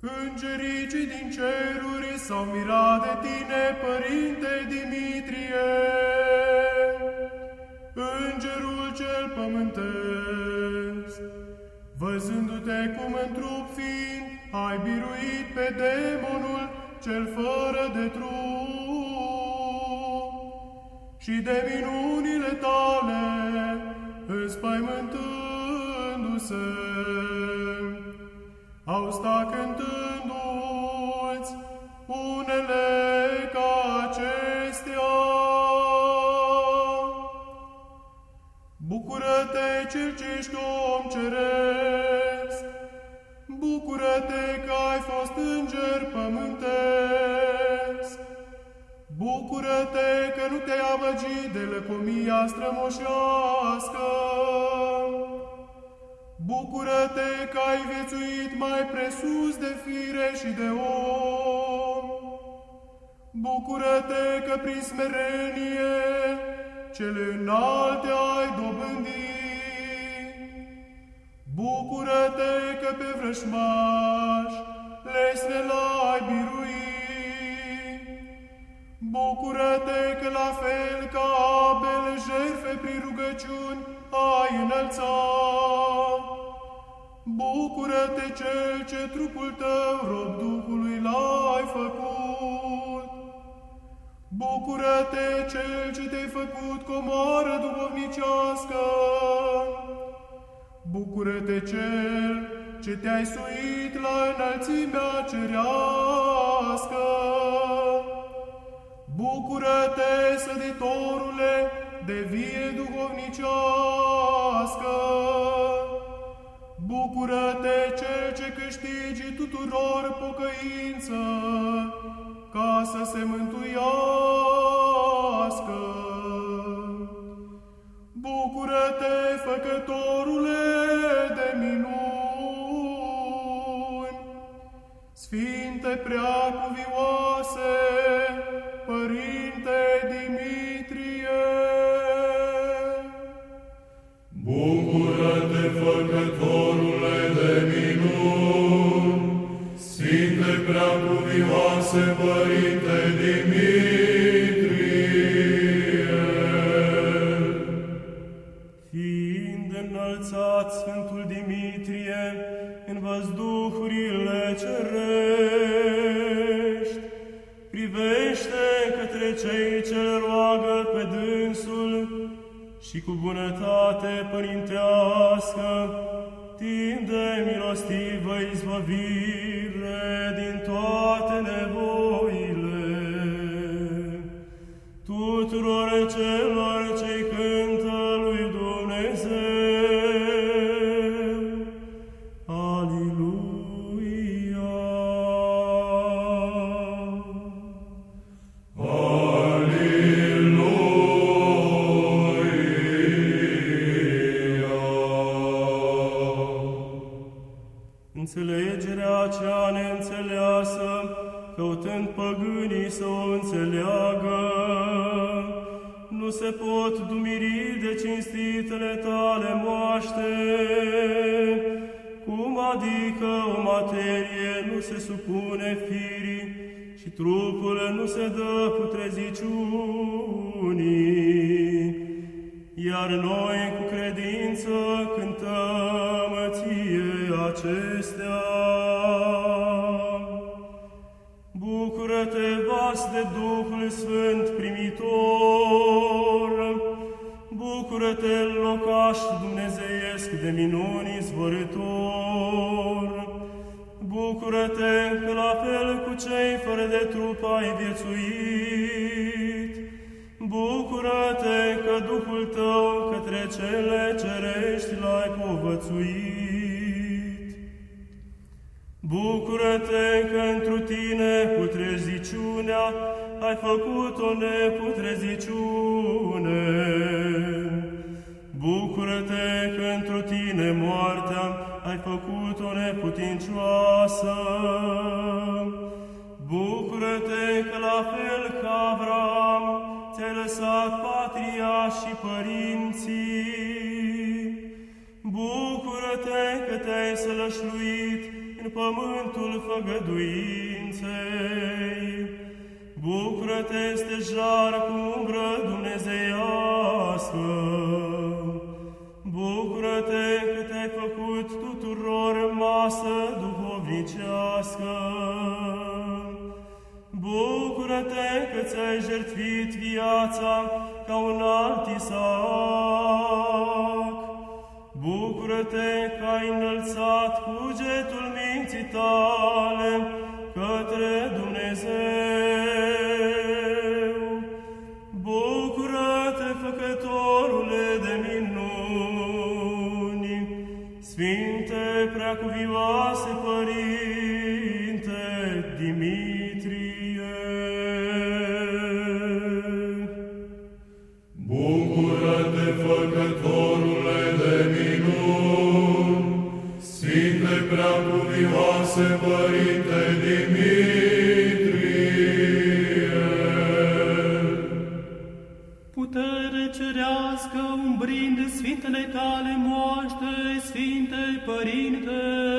Îngerii cei din ceruri s-au mirat de tine, Părinte Dimitrie. Îngerul cel pământesc, văzându-te cum în trup fiind, ai biruit pe demonul cel fără de trup, și de minunile tale înspăimântându-se, au stat cântându-ți unele ca acestea. Bucură-te, cel ce ești om ceresc, bucură-te că ai fost înger pământesc, bucură-te că nu te-ai amăgit de lăcomia strămoșească, bucură-te că ai viețuit mai presus de fire și de om, bucură-te că prin smerenie cele înalte ai dobândit, bucură-te că pe vrășmași lesne l-ai biruit, bucură-te că la fel ca Abel jertfe prin rugăciuni ai înălțat, bucură-te cel ce trupul tău rob Duhului l-ai făcut, bucură-te cel ce te-ai făcut comoară duhovnicească, bucură-te cel ce te-ai suit la înălțimea cerească, bucură-te, săditorule de vie duhovnicească, bucură-te, cel ce câștigi tuturor pocăință, ca să se mântuiască. Bucură-te, făcătorule de minuni, Sfinte preacuvioase, Părinte Dimitrie. Bucură-te, făcătorule de minuni, Sfinte preacuvioase, Părinte Dimitrie. Fiind înălțat Sfântul Dimitrie în văzduhurile cerești, privește către cei ce roagă pe dânsul și cu bunătate părintească tinde milostivă izbăvire din toate nevoile tuturor celor ce-i cântă lui Dumnezeu. Aliluia! Înțelegerea cea neînțeleasă, căutând păgânii să o înțeleagă, nu se pot dumiri de cinstitele tale moaște, cum adică o materie nu se supune firii și trupul nu se dă putreziciunii, iar noi cu credință cântăm ție acestea. Bucură-te, vas de Duhul Sfânt primitor, bucură-te, locaș dumnezeiesc de minuni izvorător, bucură-te că la fel cu cei fără de trup ai viețuit, bucură-te că Duhul tău către cele cerești l-ai povățuit. Bucură-te că întru tine putreziciunea ai făcut o neputreziciune. Bucură-te că întru tine moartea ai făcut o neputincioasă. Bucură-te că la fel ca Avram ți-ai lăsat patria și părinții. Bucură-te că te-ai sălășluit în pământul făgăduinței. Bucură-te, stejar cu umbră dumnezeiască! Bucură-te că te-ai făcut tuturor masă duhovnicească! Bucură-te că ți-ai jertfit viața ca un alt Isaac! Bucură-te că ai înălțat cugetul minții tale către Dumnezeu! Bucură-te, Făcătorule de minuni, Sfinte Preacuvioase Părinte Dimitrie! Bucură-te, Făcătorule de minuni, Sfinte Preacuvioase Părinte Dimitrie! Putere cerească umbrind Sfintele tale moaște, Sfinte Părinte,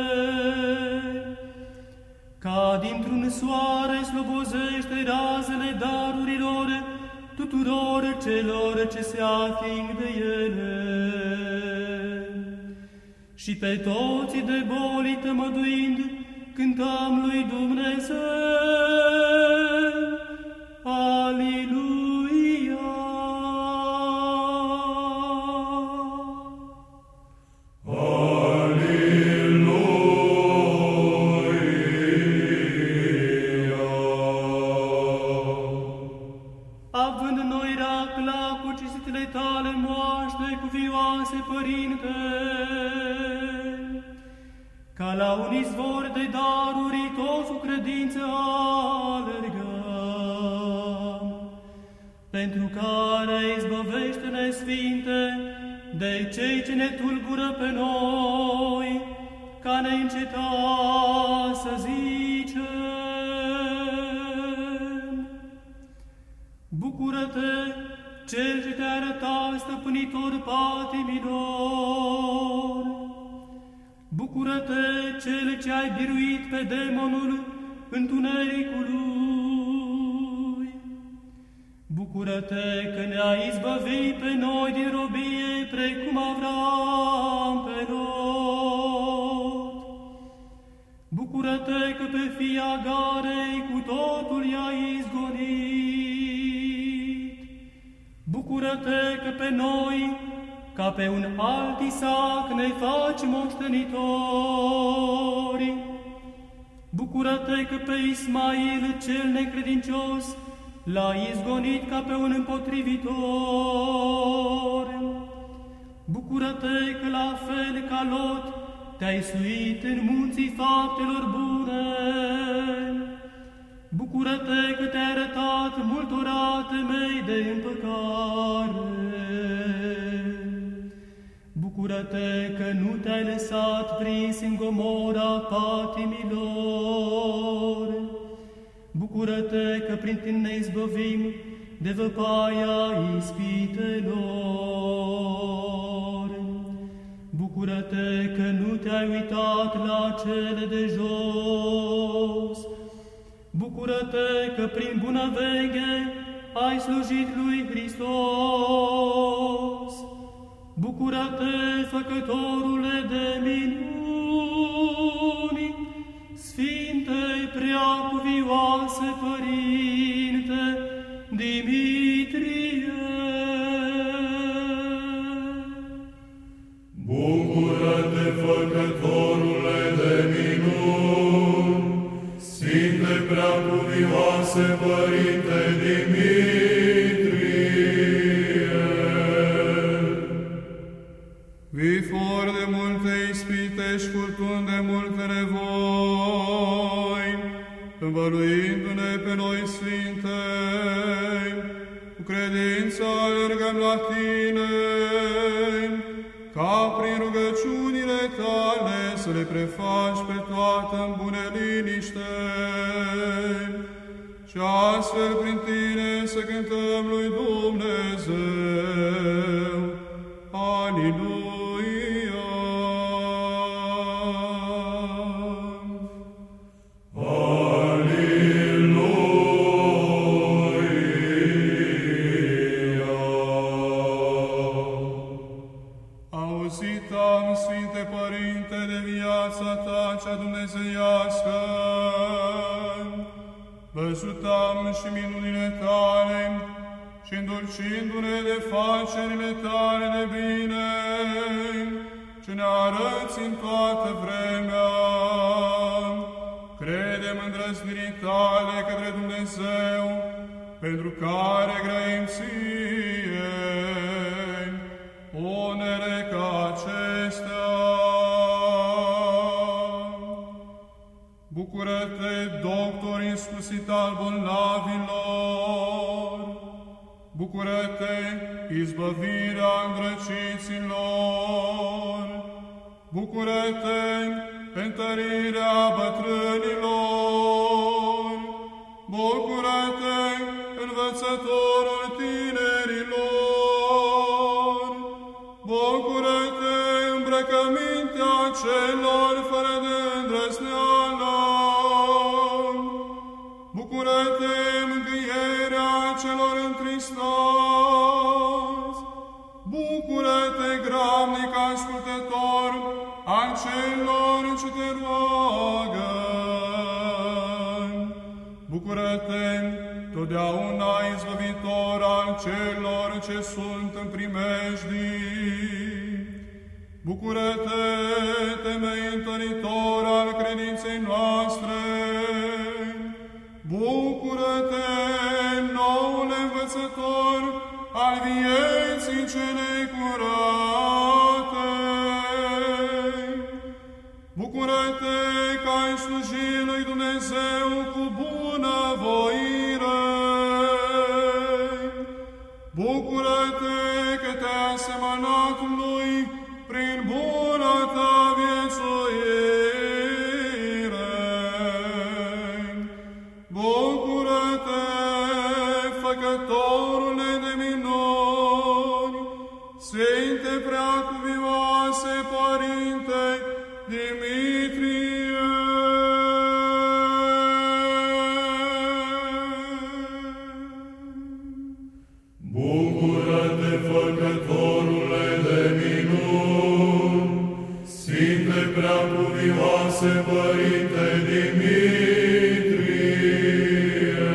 ca dintr-un soare slobozește razele darurilor tuturor celor ce se ating de ele. Și pe toți de boli tămăduind, cântăm lui Dumnezeu. Aliluia! Având noi racla cu cinstitele tale moaște cuvioase, Părinte, ca la un izvor de daruri toți cu credință alergăm, pentru care izbăvește-ne, Sfinte, de cei ce ne tulbură pe noi, ca neînceta să zicem. Bucură-te, Cel ce te-a arătat stăpânitor patimilor! Bucură-te, Cel ce ai biruit pe demonul întunericului! Bucură-te că ne-ai izbăvit pe noi din robie, precum Avram pe Lot! Bucură-te că pe fii Agarei cu totul i-ai izgonit! Bucură-te că pe noi, ca pe un alt Isaac, ne faci moștenitori! Bucură-te că pe Ismail, cel necredincios, l-ai izgonit ca pe un împotrivitor! Bucură-te că la fel ca Lot te-ai suit în munții faptelor bune! Bucură-te că te-ai arătat multora temei de împăcare! Bucură-te că nu te-ai lăsat prins în gomora patimilor! Bucură-te că prin tine ne izbăvim de văpaia ispitelor! Bucură-te că nu te-ai uitat la cele de jos! Bucură-te că prin bună veche ai slujit lui Hristos! Bucură-te, Făcătorule de minuni, Sfinte Preacuvioase Părinte Dimitrie! Bucură-te, Făcătorule de minuni, Sfinte Preacuvioase Părinte Dimitrie! Vifor de multe ispite și furtun de multe nevoi, învăluindu-ne pe noi, Sfinte, cu credință alergăm la Tine, ca prin rugăciunile Tale să le prefaci pe toată în bune liniște, și astfel prin Tine să cântăm lui Dumnezeu. Aliluia! dumnezeiască. Văzutam și minunile tale și îndulcindu-ne de facerile tale de bine, ce ne arăți în toată vremea. Credem îndrăznirii tale către Dumnezeu, pentru care grăim ție unele ca acestea. Bucură-te, doctor iscusit al bolnavilor! Bucură-te, izbăvirea îndrăciților! Bucură-te, întărirea bătrânilor! Bucură-te, învățătorul tinerilor! Bucură-te, îmbrăcămintea celor fără de îndrăzneală! Bucură-te, mângâierea celor întristați! Bucură-te, gramnic ascultător al celor ce te roagă! Bucură-te, totdeauna izbăvitor al celor ce sunt în primejdii! Bucură-te, temei întăritor al credinței noastre! Bucură-te, noule învățător al vieții celei curate! Bucură-te că ai slujit lui Dumnezeu cu bună voire! Bucură-te că te-ai asemănat lui prin bună ta viețuire! Bucură-te, făcătorule de minuni, Sfinte Preacuvioase Părinte Dimitrie! Bucură-te, făcătorule de minuni, Sfinte Preacuvioase Părinte Dimitrie!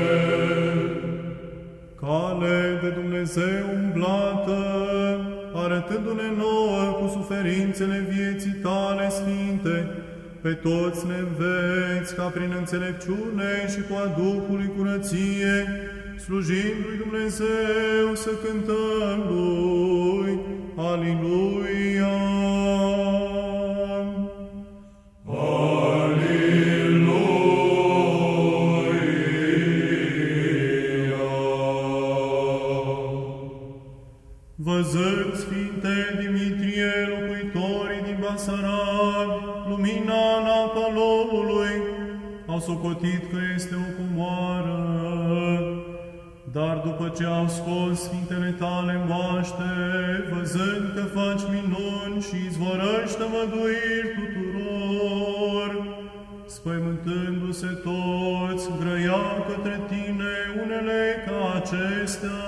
Cale de Dumnezeu umblată, arătându-ne nouă cu suferințele vieții tale sfinte, pe toți ne înveți ca prin înțelepciune și cu a Duhului curăție, slujind lui Dumnezeu să cântăm lui, Aliluia! Văzând, Sfinte Dimitrie, locuitorii din Basarab, lumina în apa lobului, au socotit că este o comoară. Dar după ce au scos Sfintele tale moaște, văzând că faci minuni și izvorăști tămăduiri tuturor, spăimântându-se toți, grăiau către tine unele ca acestea.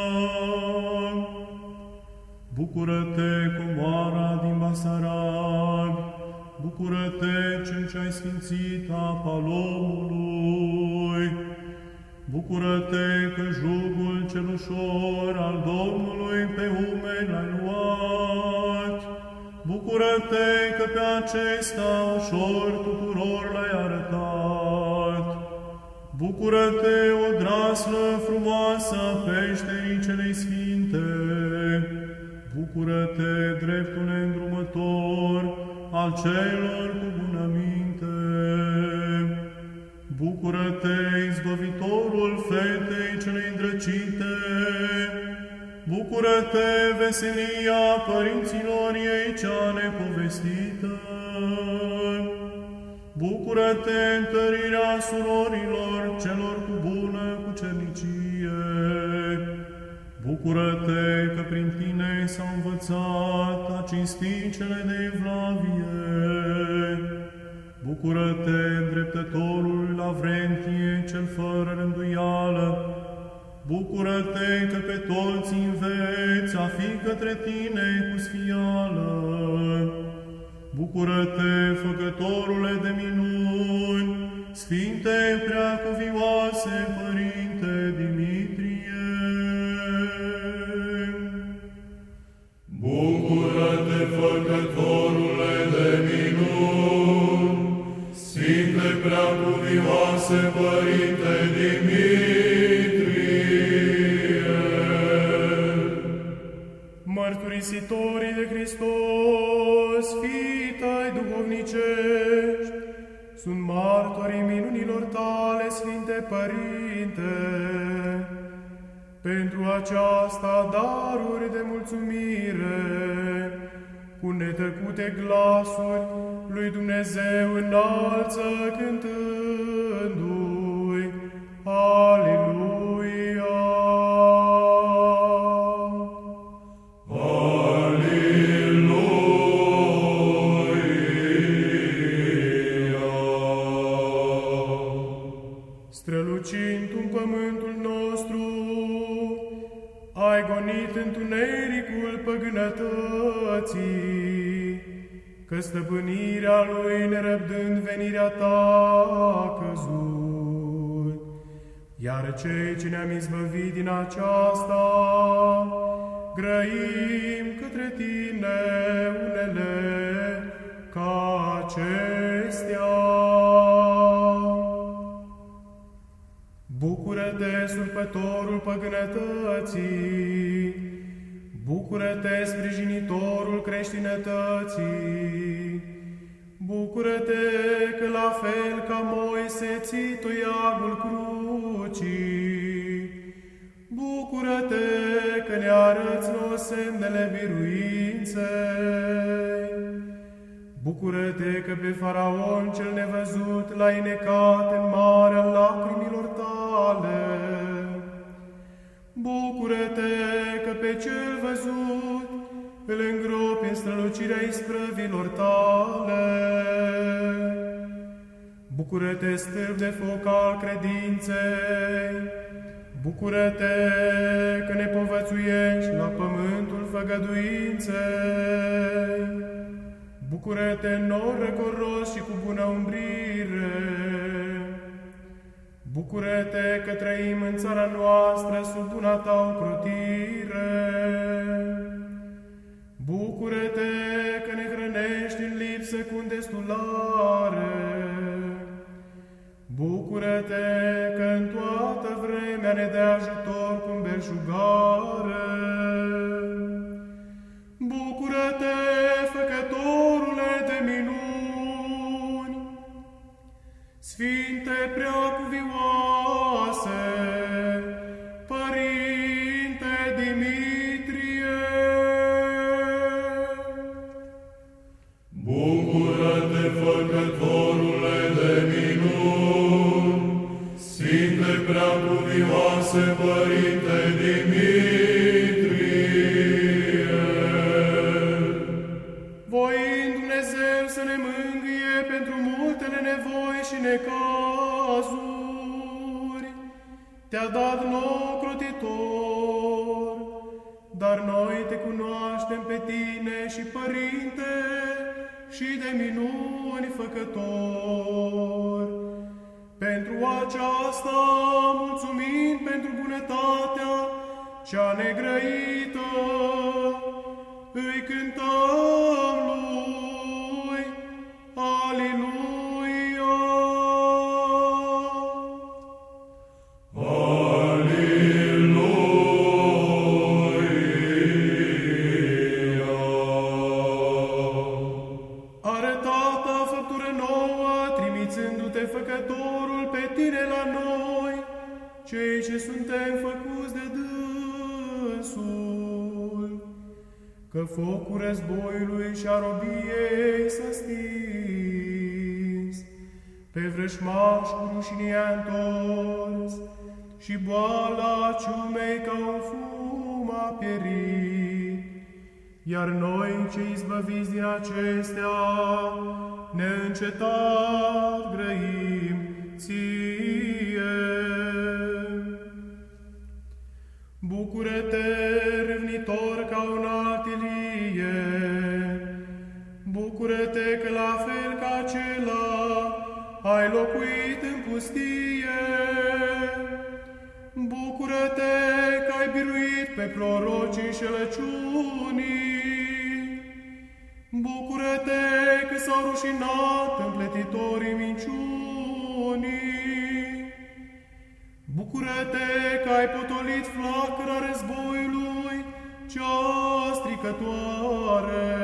Bucură-te, comoara din Basarab! Bucură-te, cel ce ai sfințit apa lomului! Bucură-te că jugul cel ușor al Domnului pe umeri l-ai luat! Bucură-te că pe acesta ușor tuturor l-ai arătat! Bucură-te, o draslă frumoasă a peșterii celei sfinte! Bucură-te, dreptul îndrumător al celor cu bună minte! Bucură-te, izbăvitorul fetei celei îndrăcite! Bucură-te, veselia părinților ei cea nepovestită! Bucură-te, întărirea surorilor celor cu bună cucernicie! Bucură-te că prin tine s-au învățat a cinsti cele de evlavie! Bucură-te, îndreptătorul Lavrentie, cel fără rânduială! Bucură-te că pe toți înveți a fi către tine cu sfială! Bucură-te, Făcătorule de minuni, Sfinte Preacuvioase Părinte Dimitrie! Bucură-te, Făcătorule de minuni, Sfinte Preacuvioase Părinte Dimitrie! Mărturisitorii de Hristos, fii tăi duhovnicești, sunt martorii minunilor tale, Sfinte Părinte. Pentru aceasta daruri de mulțumire, cu netăcute glasuri, lui Dumnezeu înalță cântându-i, Aleluia! Strălucind în pământul nostru, ai gonit întunericul păgânătății, că stăpânirea lui, nerăbdând venirea ta, a căzut. Iar cei ce ne-am izbăvit din aceasta, grăim către tine unele ca acestea. Bucură-te, surpătorul păgânătății, bucură-te, sprijinitorul creștinătății, bucură-te că la fel ca Moise ții toiagul crucii, bucură-te că ne arăți nouă semnele biruinței, bucură-te că pe Faraon cel nevăzut l-ai necat în marea lacrimilor tale. Bucură-te că pe cel văzut îl îngropi în strălucirea isprăvilor tale. Bucură-te, stâlp de foc al credinței. Bucură-te că ne povățuiești la pământul făgăduinței. Bucură-te, nor răcoros și cu bună umbrire. Bucură-te că trăim în țara noastră sub buna ta ocrotire. Bucură-te că ne hrănești în lipsă cu îndestulare. Bucură-te că în toată vremea ne dai ajutor cu belșugare. Bucură-te, Făcătorule de minuni, Sfinte Preacuvioase, Părinte Dimitrie! Bucură-te, Făcătorule de minuni, Sfinte Preacuvioase Părinte Dimitrie! Voind Dumnezeu să ne mângâie pentru multele nevoi și necazuri, te-a dat nou crotitor, dar noi te cunoaștem pe tine și Părinte și de minuni Făcător. Pentru aceasta, mulțumim pentru bunătatea cea negrăită, îi cântăm lui, Aleluia! Aleluia! Arătata făptură nouă, trimițându-te Făcătorul pe tine la noi, cei ce suntem făcuți de dânsul, că focul războiului și a robiei s-a stins, pe vrășmaș cu rușinia întors, și boala ciumei ca un fum a pierit. Iar noi, cei izbăviți din acestea, neîncetat grăim ție. Bucură-te, râvnitor ca un altilie, bucură-te ai locuit în pustie. Bucură-te că ai biruit pe prorocii înșelăciunii. Bucură-te că s-au rușinat împletitorii minciunii. Bucură-te că ai potolit flacăra războiului, cea stricătoare.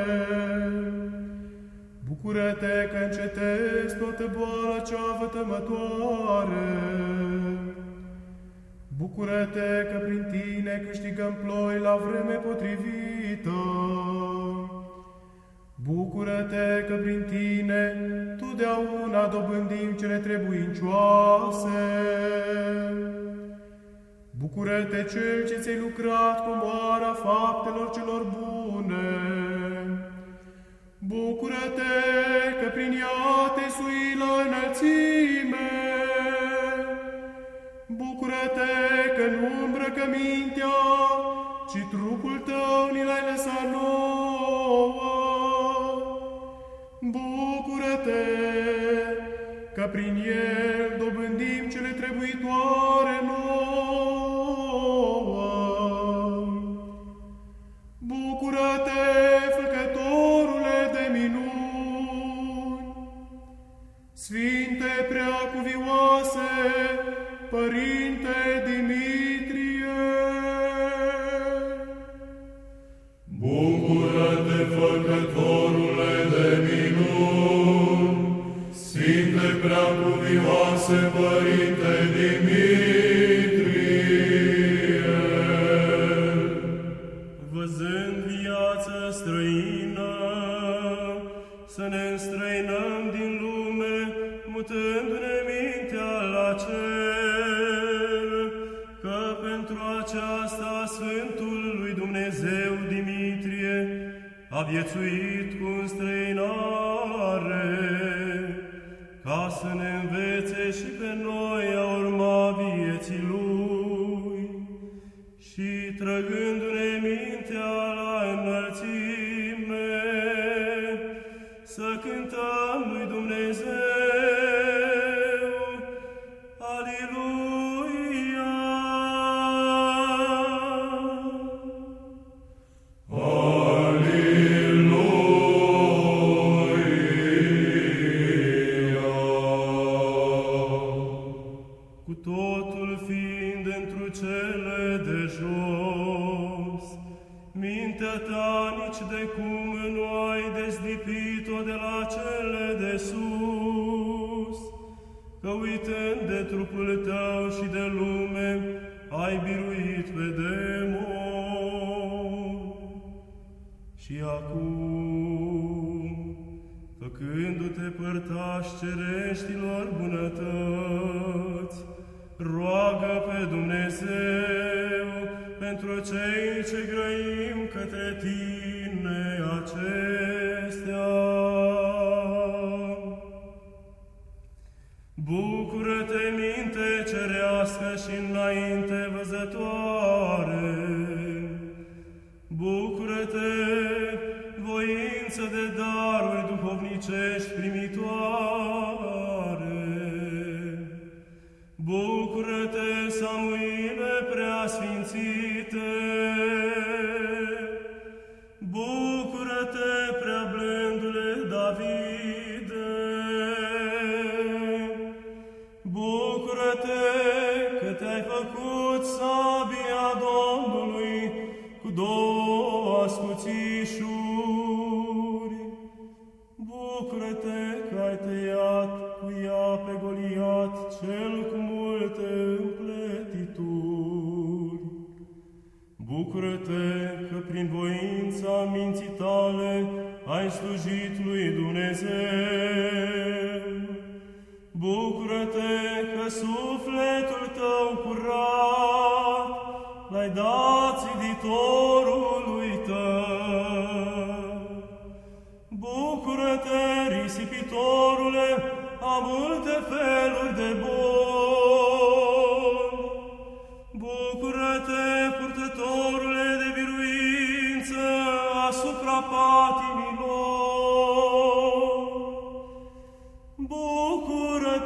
Bucură-te că încetezi toată boala cea vătămătoare. Bucură-te că prin tine câștigăm ploi la vreme potrivită. Bucură-te că prin tine totdeauna dobândim cele trebuincioase. Bucură-te cel ce ți-ai lucrat cu moara faptelor celor bune. Bucură-te că prin ea te-ai suit la înălțime. Bucură-te că nu îmbrăcămintea, ci trupul tău ni l-ai lăsat nouă. Bucură-te că prin el dobândim cele trebuitoare nouă. Bucură-te, Făcătorule de minuni! Sfinte Preacuvioase, Părinte Dimitrie! Bucură-te, Făcătorule de minuni, Sfinte Preacuvioase, Părinte Dimitrie! Văzând viața străină, să ne înstrăinăm din lume, mutându-ne mintea la cer, că pentru aceasta Sfântul lui Dumnezeu Dimitrie a viețuit cu înstrăinare, ca să ne învețe și pe noi a urma vieții lui și trăgându-ne mintea la înălțime, să cântăm lui Dumnezeu. Aliluia! Cu totul fiind întru cele de jos, mintea ta nici de cum nu ai dezlipit-o de la cele de sus, că uitând de trupul tău și de lume, ai biruit pe demon. Și acum, făcându-te părtaș cereștilor bunătăți, roagă pe Dumnezeu pentru cei ce grăim către tine acestea. Bucură-te, minte cerească și înainte văzătoare! Bucură-te, voință de daruri duhovnicești primitoare! Bucură-te, Samuile preasfințite! Bucură-te, prea blândule Davide! Bucură-te că te-ai făcut sabia Domnului cu două ascuțișuri. Bucură-te că ai tăiat cu ea pe Goliat cel cu multe împletituri. Bucură-te că prin voința minții tale ai slujit lui Dumnezeu. Bucură-te că sufletul tău curat l-ai dat țiditorului tău. Bucură-te, risipitorule, a multe feluri de boli. Bucură-te, purtătorule de biruință asupra patimilor. Bucură-te,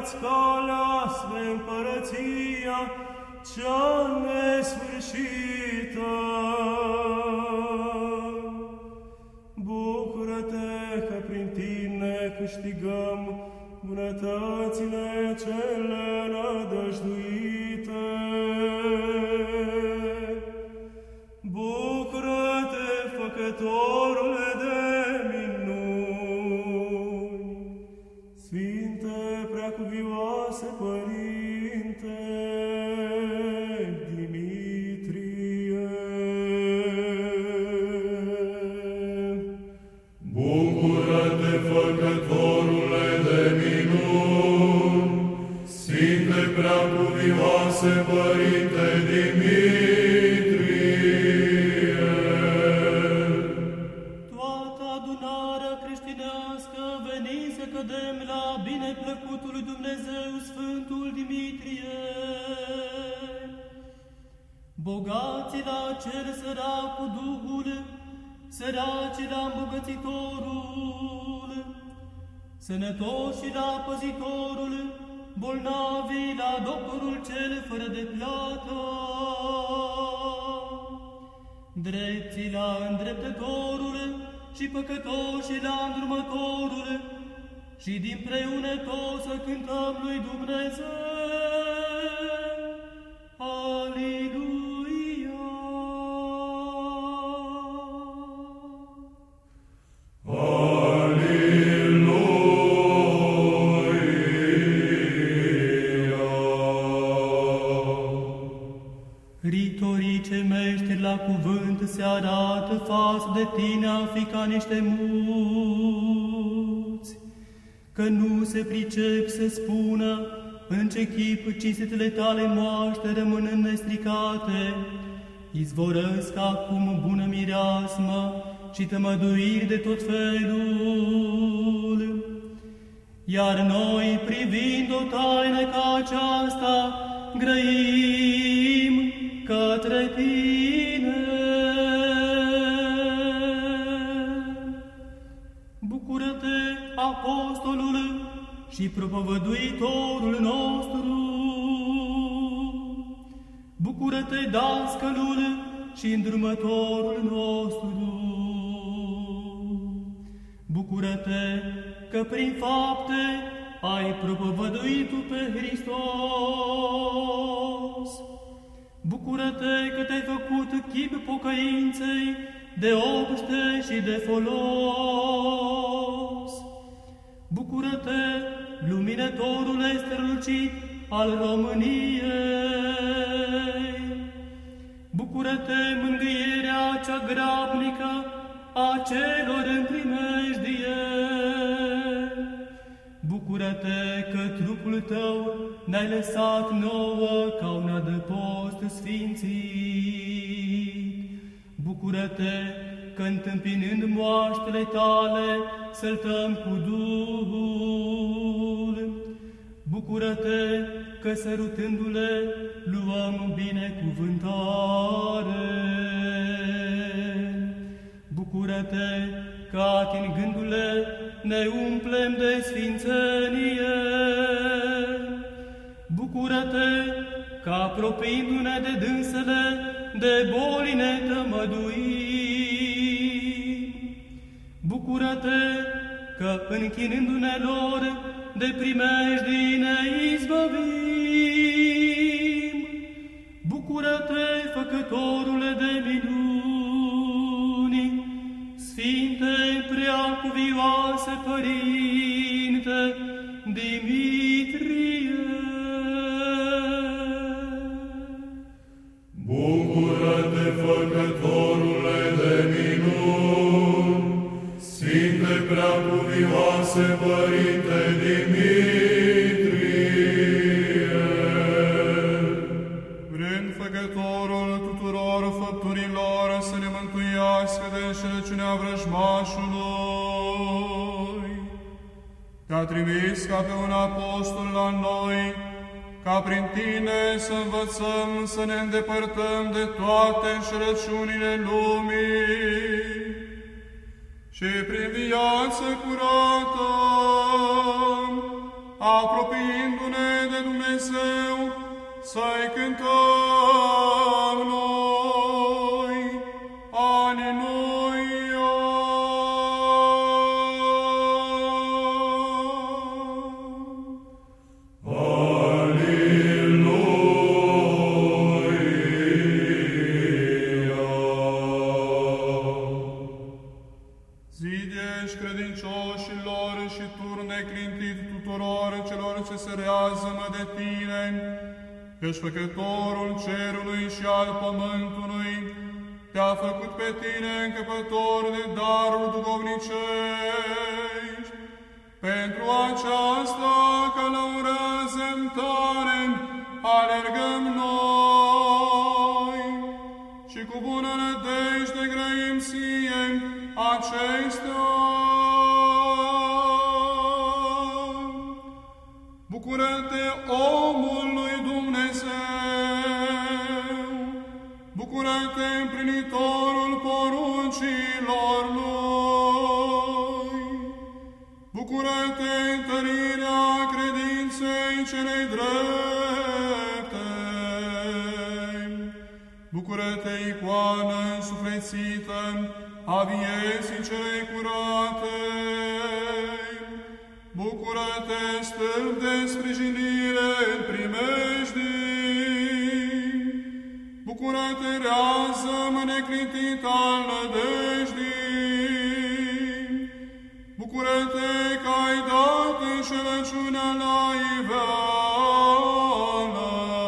arăți calea spre împărăția cea nesfârșită. Bucură-te că prin tine câștigăm bunătățile cele nădăjduite. Bucură-te, Făcătorule de minuni, Sfinte Preacuvioase Părinte Dimitrie. Bucură-te, Făcătorule de minuni, Sfinte Preacuvioase Părinte Dimitrie. Toată adunarea creștinească veni să cădem la bineplăcutul lui Dumnezeu Sfântul Dimitrie. Bogații la cel sărac cu Duhul, săracii la îmbogățitorul, sănătoșii la păzitorul, bolnavii la doctorul cel fără de plată, drepții la îndreptătorul și păcătoșii la îndrumătorul, și dinpreună toți să cântăm lui Dumnezeu. Aleluia! Ritorice meșteri la cuvânt se arată față de tine a fi ca niște muți, că nu se pricep să spună în ce chip cinstitele tale moaște rămânând nestricate, izvorăsc acum bună mireasmă și tămăduiri de tot felul. Iar noi, privind o taină ca aceasta, grăim către tine. Bucură-te, apostolul și propovăduitorul nostru! Bucură-te, dascălul și îndrumătorul nostru! Bucură-te că prin fapte ai propovăduit tu pe Hristos! Bucură-te că te-ai făcut chip pocăinței de obște și de folos! Bucură-te, luminătorule strălucit al României! Bucură-te, mângâierea cea grabnică a celor în primejdie! Bucură-te că trupul tău ne-ai lăsat nouă ca un adăpost sfințit! Bucură-te că întâmpinând moaștele tale săltăm cu Duhul! Bucură-te că sărutându-le luăm binecuvântare! Bucură-te că atingându-le ne umplem de sfințenie! Bucură-te că apropiindu-ne de dânsele, de boli ne tămăduim! Bucură-te că închinându-ne lor, de primejdii ne izbăvim! Bucură-te, Făcătorule de minuni, Sfinte Preacuvioase Părinte Dimitrie! Bucură-te, Făcătorule de minuni, Sfinte Preacuvioase Părinte Dimitrie! Vrând Făcătorul tuturor făpturilor să ne mântuiască de înșelăciunea vrăjmașului, te-a trimis ca pe un apostol la noi, ca prin tine să învățăm să ne îndepărtăm de toate înșelăciunile lumii și prin viață curată, apropiindu Dumnezeu, să-i cântăm noi. Aleluia! Zidești credincioșilor și tur neclintit tuturor celor ce se reazămă de tine, căci Făcătorul cerului și al pământului te-a făcut pe tine încăpător de daruri duhovnicești. Pentru aceasta călăurează-mi tare, alergăm noi și cu bună nădejde grăim ție acestea. Bucură-te, omul lui Dumnezeu! Bucură-te, împlinitorul poruncilor lui! Bucură-te, întărirea credinței celei drepte! Bucură-te, icoană însuflețită a vieții celei curate! Bucură-te, stâlp de sprijinire în primejdii! Bucură-te, rează-mă neclintit al nădejdii! Bucură-te că ai dat înșelăciunea la iveală!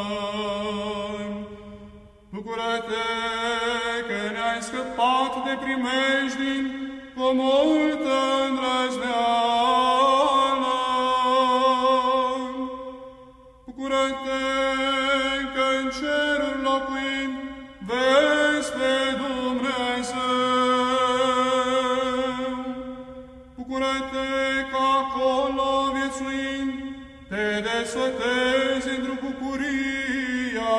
Bucură-te că ne-ai scăpat de primejdii cu multă îndrăzneală! Bucură-te că în cerul locuind vezi pe Dumnezeu! Bucură-te că acolo viețuind te desfătezi într-o bucuria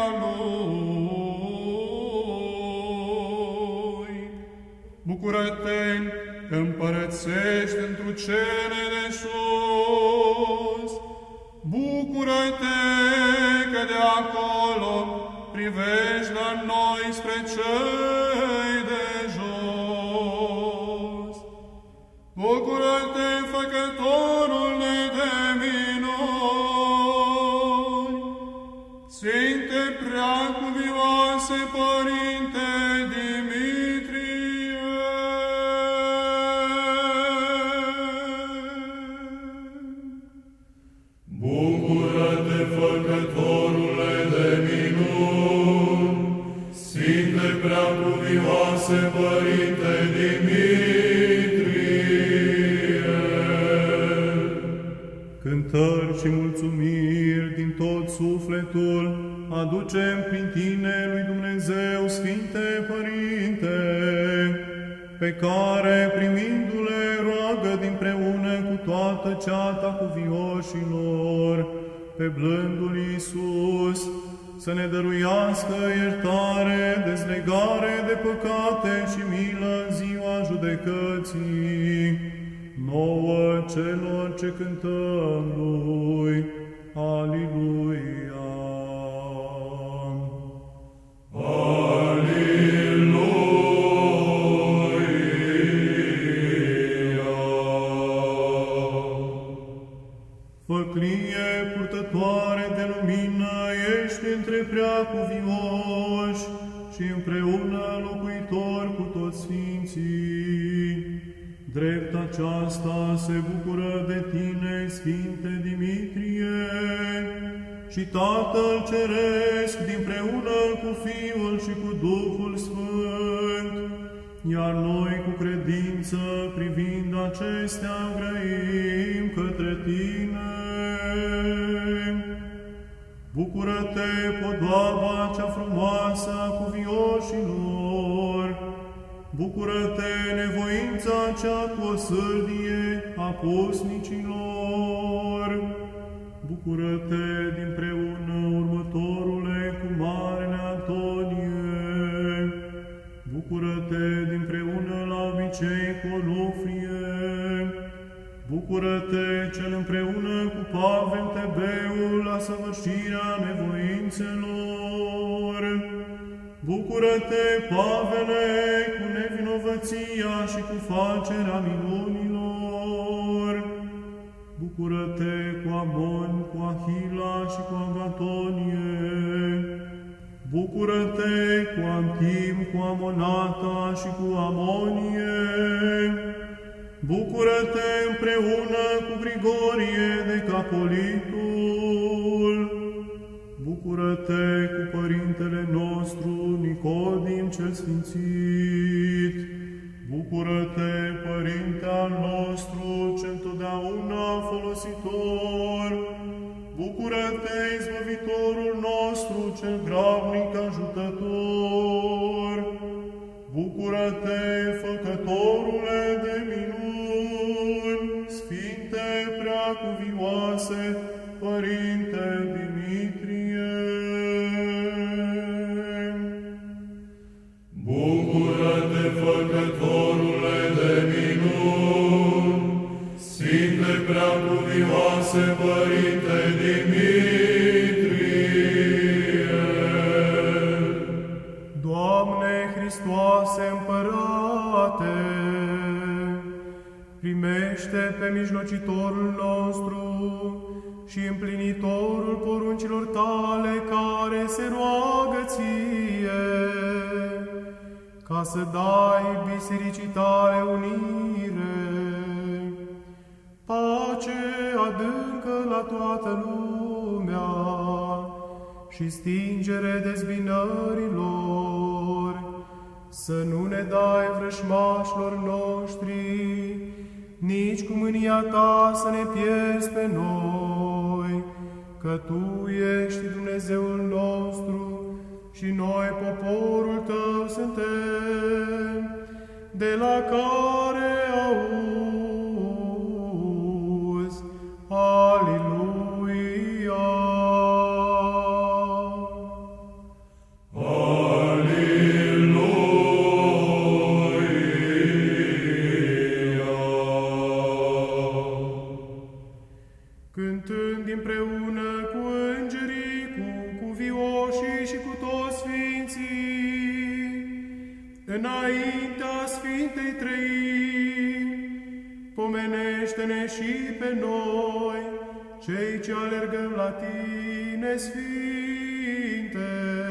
Lui! Bucură-te că împărățești întru cele de sus! Bucură-te că de acolo privești la noi spre cei de jos! Bucură-te, Făcătorule de minuni! Sfinte Preacuvioase Părinte Dimitrie! Bucură-te, Făcătorule de minuni! Sfinte Preacuvioase Părinte Dimitrie! Cântări și mulțumiri din tot sufletul aducem prin tine lui Dumnezeu, Sfinte Părinte, pe care, primindu-le, roagă dinpreună cu toată ceata cuvioșilor, pe blândul Iisus, să ne dăruiască iertare, dezlegare de păcate și milă în ziua judecății, nouă celor ce cântăm Lui. Aliluia! Făclie purtătoare de lumină, ești între preacuvioși și împreună locuitori cu toți sfinții. Drept aceasta se bucură de tine, Sfinte Dimitrie, și Tatăl Ceresc dinpreună cu Fiul și cu Duhul Sfânt, iar noi cu credință, privind acestea, grăim către tine. Bucură-te, podoaba cea frumoasă a cuvioșilor! Bucură-te, nevoința cea cu o sârdie a pusnicilor! Bucură-te dinpreună, următorule, cu Marele Antonie! Bucură-te dinpreună la obicei cu Onufrie! Bucură-te, cel împreună cu Pavel Tebeul la săvârșirea nevoințelor. Bucură-te, Pavele, cu nevinovăția și cu facerea minunilor. Bucură-te cu Amon, cu Ahila și cu Agatonie. Bucură-te cu Antim, cu Amonata și cu Amonie. Bucură-te împreună cu Grigorie de Capolitul. Bucură-te cu Părintele nostru Nicodim cel Sfințit. Bucură-te, Părinte al nostru, cel totdeauna folositor. Bucură-te, Izbăvitorul nostru, cel grabnic ajutător. Bucură-te, Făcătorule de minuni, Sfinte Preacuvioase, Părinte Dimitrie. Bucură-te, Făcătorule de minuni, Sfinte Preacuvioase, Părinte Dimitrie. Doamne Hristoase Împărate, primește pe mijlocitorul nostru și împlinitorul poruncilor Tale care se roagă Ție, ca să dai bisericii Tale unire, pace adâncă la toată lumea și stingere dezbinărilor, să nu ne dai vrășmașilor noștri, nici cu mânia Ta să ne pierzi pe noi, că Tu ești Dumnezeul nostru și noi poporul Tău suntem, de la care auzi. Aliluia! Cântând împreună cu îngerii, cu cuvioșii și cu toți sfinții, înaintea Sfintei Trăimi, pomenește-ne și pe noi, cei ce alergăm la Tine, Sfinte,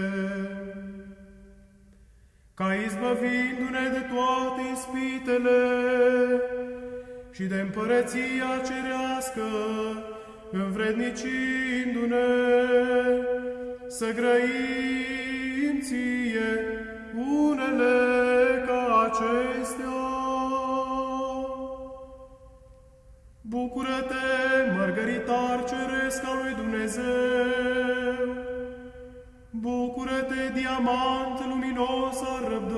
ca izbăvindu-ne de toate ispitele și de împărăția cerească, învrednicindu-ne să grăim Ție unele ca acestea. Bucură-te, mărgăritar ceresc al lui Dumnezeu! Bucură-te, diamant luminos al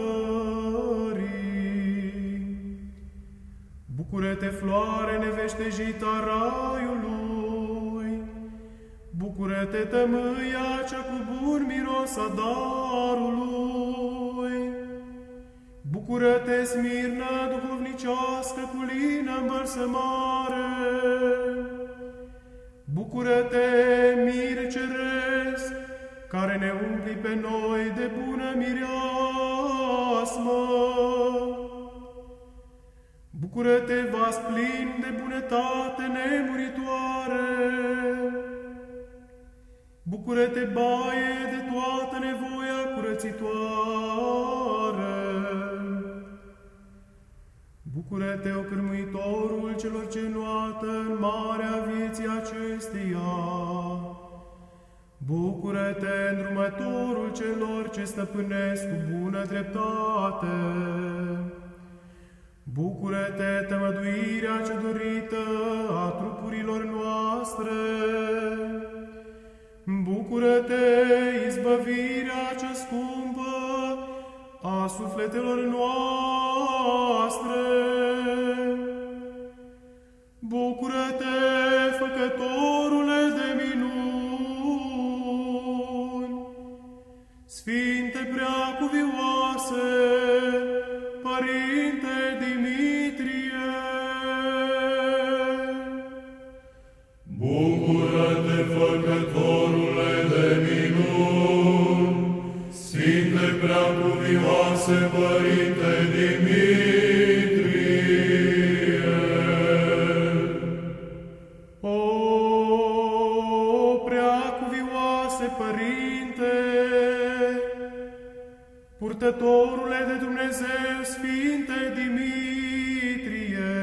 răbdării! Bucură-te, floare neveștejită a raiului! Bucură-te, tămâia cea cu bun miros a darului! Bucură-te, Smirna duhovnicească cu lină îmbălsămare! Bucură-te, mir ceresc, care ne umpli pe noi de bună mireasmă! Bucură-te, vas plin de bunătate nemuritoare! Bucură-te, baie de toată nevoia curățitoare! Bucură-te, ocârmuitorul celor ce nuată în marea vieții acesteia! Bucură-te, îndrumătorul celor ce stăpânesc cu bună dreptate! Bucură-te, tămăduirea ce dorită a trupurilor noastre! Bucură-te, izbăvirea ce scumpă a sufletelor noastre! Bucură-te, Făcătorule de minuni! Sfinte Preacuvioase, Părinte Dimitrie! Părinte, purtătorule de Dumnezeu, Sfinte Dimitrie,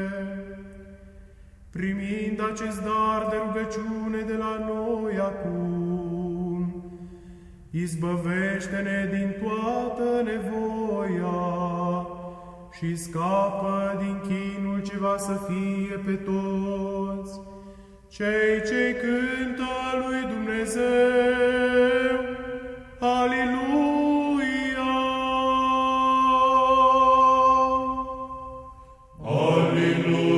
primind acest dar de rugăciune de la noi acum, izbăvește-ne din toată nevoia și scapă din chinul ce va să fie pe toți, cei ce cântă lui Dumnezeu. Aliluia! Aliluia!